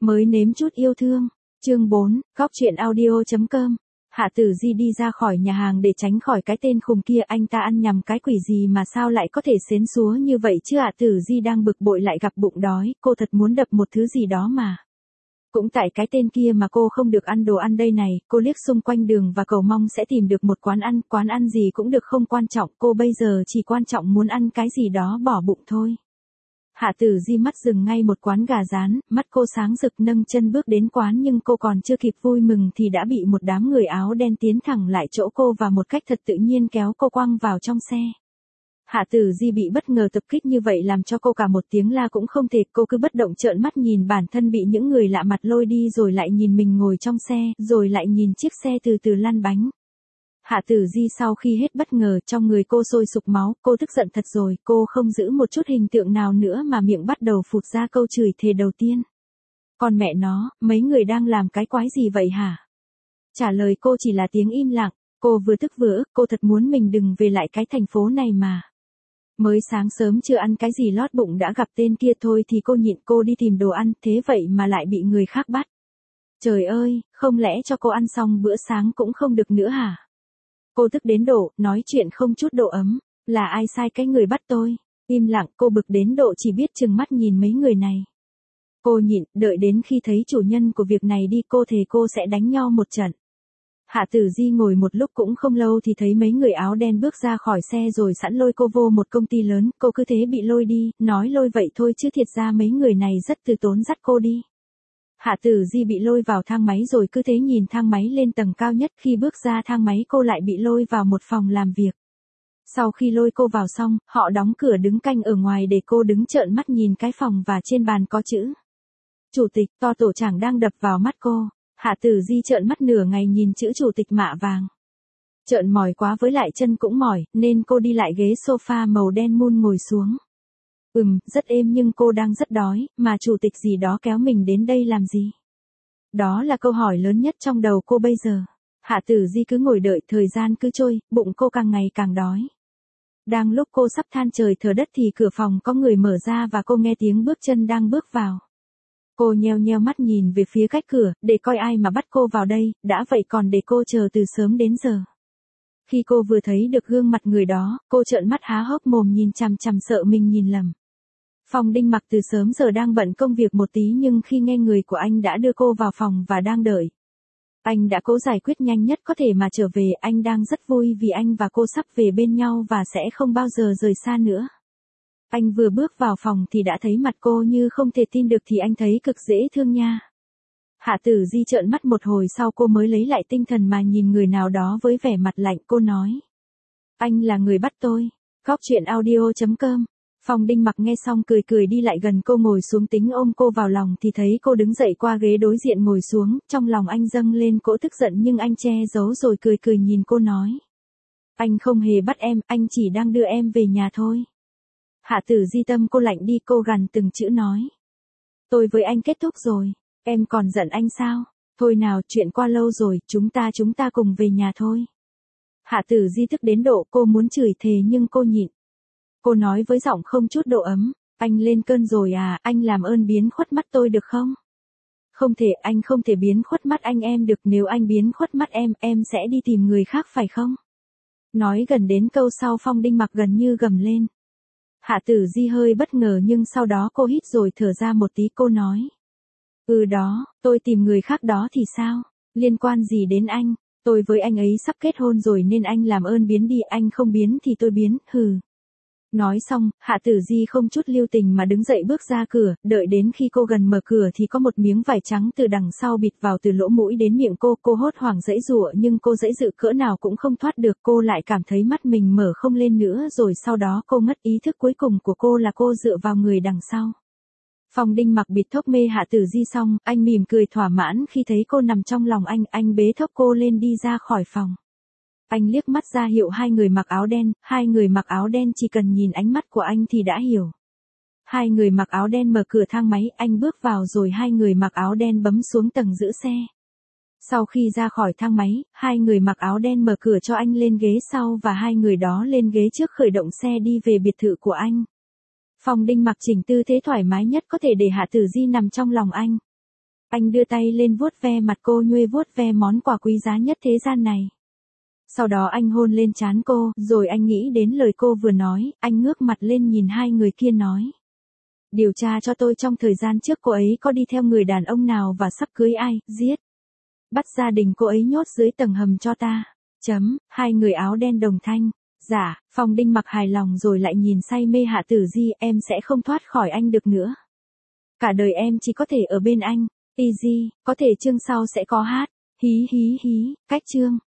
Mới nếm chút yêu thương. Chương 4, góc truyện audio.com. Hạ Tử Di đi ra khỏi nhà hàng để tránh khỏi cái tên khùng kia, anh ta ăn nhầm cái quỷ gì mà sao lại có thể xến xúa như vậy chứ. Hạ Tử Di đang bực bội lại gặp bụng đói, cô thật muốn đập một thứ gì đó mà. Cũng tại cái tên kia mà cô không được ăn đồ ăn đây này, cô liếc xung quanh đường và cầu mong sẽ tìm được một quán ăn gì cũng được không quan trọng, cô bây giờ chỉ quan trọng muốn ăn cái gì đó bỏ bụng thôi. Hạ Tử Di mắt dừng ngay một quán gà rán, mắt cô sáng rực nâng chân bước đến quán nhưng cô còn chưa kịp vui mừng thì đã bị một đám người áo đen tiến thẳng lại chỗ cô và một cách thật tự nhiên kéo cô quăng vào trong xe. Hạ Tử Di bị bất ngờ tập kích như vậy làm cho cô cả một tiếng la cũng không thể, cô cứ bất động trợn mắt nhìn bản thân bị những người lạ mặt lôi đi rồi lại nhìn mình ngồi trong xe, rồi lại nhìn chiếc xe từ từ lăn bánh. Hạ Tử Di sau khi hết bất ngờ, trong người cô sôi sục máu, cô tức giận thật rồi, cô không giữ một chút hình tượng nào nữa mà miệng bắt đầu phụt ra câu chửi thề đầu tiên. Còn mẹ nó, mấy người đang làm cái quái gì vậy hả? Trả lời cô chỉ là tiếng im lặng, cô vừa tức vừa ức, cô thật muốn mình đừng về lại cái thành phố này mà. Mới sáng sớm chưa ăn cái gì lót bụng đã gặp tên kia thôi thì cô nhịn, cô đi tìm đồ ăn, thế vậy mà lại bị người khác bắt. Trời ơi, không lẽ cho cô ăn xong bữa sáng cũng không được nữa hả? Cô tức đến độ, nói chuyện không chút độ ấm, là ai sai cái người bắt tôi? Im lặng, cô bực đến độ chỉ biết trừng mắt nhìn mấy người này. Cô nhịn, đợi đến khi thấy chủ nhân của việc này đi cô thề cô sẽ đánh nhau một trận. Hạ Tử Di ngồi một lúc cũng không lâu thì thấy mấy người áo đen bước ra khỏi xe rồi sẵn lôi cô vô một công ty lớn, cô cứ thế bị lôi đi, nói lôi vậy thôi chứ thiệt ra mấy người này rất từ tốn dắt cô đi. Hạ Tử Di bị lôi vào thang máy rồi cứ thế nhìn thang máy lên tầng cao nhất, khi bước ra thang máy cô lại bị lôi vào một phòng làm việc. Sau khi lôi cô vào xong, họ đóng cửa đứng canh ở ngoài để cô đứng trợn mắt nhìn cái phòng và trên bàn có chữ Chủ tịch to tổ chảng đang đập vào mắt cô. Hạ Tử Di trợn mắt nửa ngày nhìn chữ chủ tịch mạ vàng. Trợn mỏi quá với lại chân cũng mỏi, nên cô đi lại ghế sofa màu đen mun ngồi xuống. Rất êm nhưng cô đang rất đói, mà chủ tịch gì đó kéo mình đến đây làm gì? Đó là câu hỏi lớn nhất trong đầu cô bây giờ. Hạ Tử Di cứ ngồi đợi, thời gian cứ trôi, bụng cô càng ngày càng đói. Đang lúc cô sắp than trời thở đất thì cửa phòng có người mở ra và cô nghe tiếng bước chân đang bước vào. Cô nheo nheo mắt nhìn về phía cách cửa, để coi ai mà bắt cô vào đây, đã vậy còn để cô chờ từ sớm đến giờ. Khi cô vừa thấy được gương mặt người đó, cô trợn mắt há hốc mồm nhìn chằm chằm sợ mình nhìn lầm. Phong Đinh Mặc từ sớm giờ đang bận công việc một tí nhưng khi nghe người của anh đã đưa cô vào phòng và đang đợi. Anh đã cố giải quyết nhanh nhất có thể mà trở về, anh đang rất vui vì anh và cô sắp về bên nhau và sẽ không bao giờ rời xa nữa. Anh vừa bước vào phòng thì đã thấy mặt cô như không thể tin được thì anh thấy cực dễ thương nha. Hạ Tử Di trợn mắt một hồi sau cô mới lấy lại tinh thần mà nhìn người nào đó với vẻ mặt lạnh, cô nói. Anh là người bắt tôi. Góc truyện audio.com. Phong Đinh Mặc nghe xong cười cười đi lại gần cô ngồi xuống tính ôm cô vào lòng thì thấy cô đứng dậy qua ghế đối diện ngồi xuống, trong lòng anh dâng lên cỗ tức giận nhưng anh che giấu rồi cười cười nhìn cô nói. Anh không hề bắt em, anh chỉ đang đưa em về nhà thôi. Hạ Tử Di tâm cô lạnh đi, cô gằn từng chữ nói. Tôi với anh kết thúc rồi, em còn giận anh sao? Thôi nào, chuyện qua lâu rồi, chúng ta cùng về nhà thôi. Hạ Tử Di tức đến độ cô muốn chửi thề nhưng cô nhịn. Cô nói với giọng không chút độ ấm, anh lên cơn rồi à, anh làm ơn biến khuất mắt tôi được không? Không thể, anh không thể biến khuất mắt anh em được, nếu anh biến khuất mắt em sẽ đi tìm người khác phải không? Nói gần đến câu sau Phong Đinh Mặc gần như gầm lên. Hạ Tử Di hơi bất ngờ nhưng sau đó cô hít rồi thở ra một tí, cô nói. Đó, tôi tìm người khác đó thì sao? Liên quan gì đến anh? Tôi với anh ấy sắp kết hôn rồi nên anh làm ơn biến đi, anh không biến thì tôi biến, hừ. Nói xong, Hạ Tử Di không chút lưu tình mà đứng dậy bước ra cửa, đợi đến khi cô gần mở cửa thì có một miếng vải trắng từ đằng sau bịt vào từ lỗ mũi đến miệng cô hốt hoảng giãy giụa nhưng cô giãy giụa cỡ nào cũng không thoát được, cô lại cảm thấy mắt mình mở không lên nữa rồi sau đó cô mất ý thức, cuối cùng của cô là cô dựa vào người đằng sau. Phong Đinh Mặc bịt thốc mê Hạ Tử Di xong, anh mỉm cười thỏa mãn khi thấy cô nằm trong lòng anh bế thốc cô lên đi ra khỏi phòng. Anh liếc mắt ra hiệu hai người mặc áo đen chỉ cần nhìn ánh mắt của anh thì đã hiểu. Hai người mặc áo đen mở cửa thang máy, anh bước vào rồi hai người mặc áo đen bấm xuống tầng giữ xe. Sau khi ra khỏi thang máy, hai người mặc áo đen mở cửa cho anh lên ghế sau và hai người đó lên ghế trước khởi động xe đi về biệt thự của anh. Phong Đinh Mặc chỉnh tư thế thoải mái nhất có thể để Hạ Tử Di nằm trong lòng anh. Anh đưa tay lên vuốt ve mặt cô, nhuê vuốt ve món quà quý giá nhất thế gian này. Sau đó anh hôn lên trán cô, rồi anh nghĩ đến lời cô vừa nói, anh ngước mặt lên nhìn hai người kia nói. Điều tra cho tôi trong thời gian trước cô ấy có đi theo người đàn ông nào và sắp cưới ai, giết. Bắt gia đình cô ấy nhốt dưới tầng hầm cho ta. Hai người áo đen đồng thanh. Dạ, Phong Đinh mặc hài lòng rồi lại nhìn say mê Hạ Tử Di, em sẽ không thoát khỏi anh được nữa. Cả đời em chỉ có thể ở bên anh. Easy, có thể chương sau sẽ có hát. Hí hí hí, cách chương.